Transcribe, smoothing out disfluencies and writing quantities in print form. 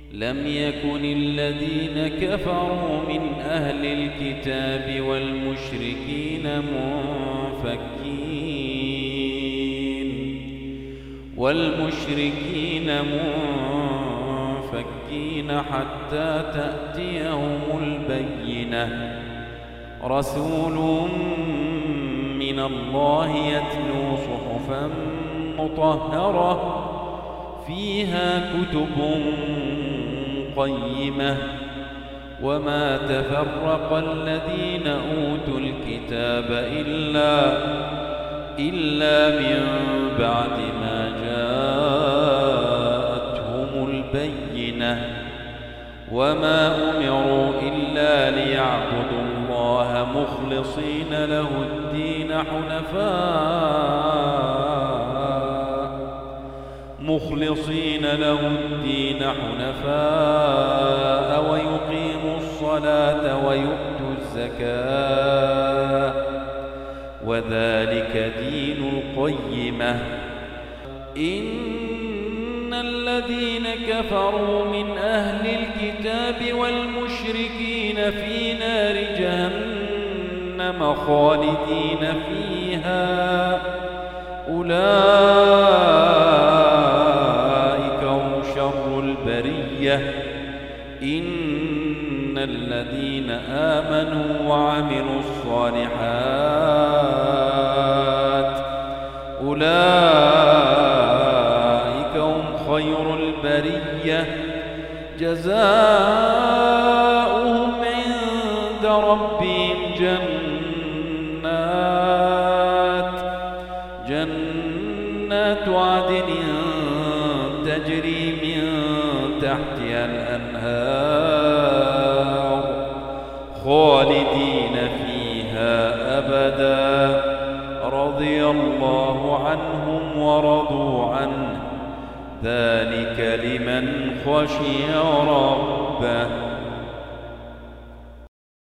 لم يكن الذين كفروا من أهل الكتاب والمشركين منفكين حتى تأتيهم البينة. رسول من الله يتلو صحفا مطهرة فيها كتب قيمة. وما تفرق الذين أوتوا الكتاب إلا من بعد ما جاءتهم البينة. وما أمروا إلا ليعبدوا الله مخلصين له الدين حنفاء ويقيموا الصلاة ويؤتوا الزكاة وذلك دين القيمة. إن الذين كفروا من أهل الكتاب والمشركين في نار جهنم خالدين فيها أولئك هم شر البرية. إن الذين آمنوا وعملوا الصالحات أولئك هم خير البرية. جزاؤهم عند ربهم جنات عدن تجري من تحتها الأنهار خالدين فيها أبدا. رضي الله عنهم ورضوا عنه ذلك لمن خشي ربه.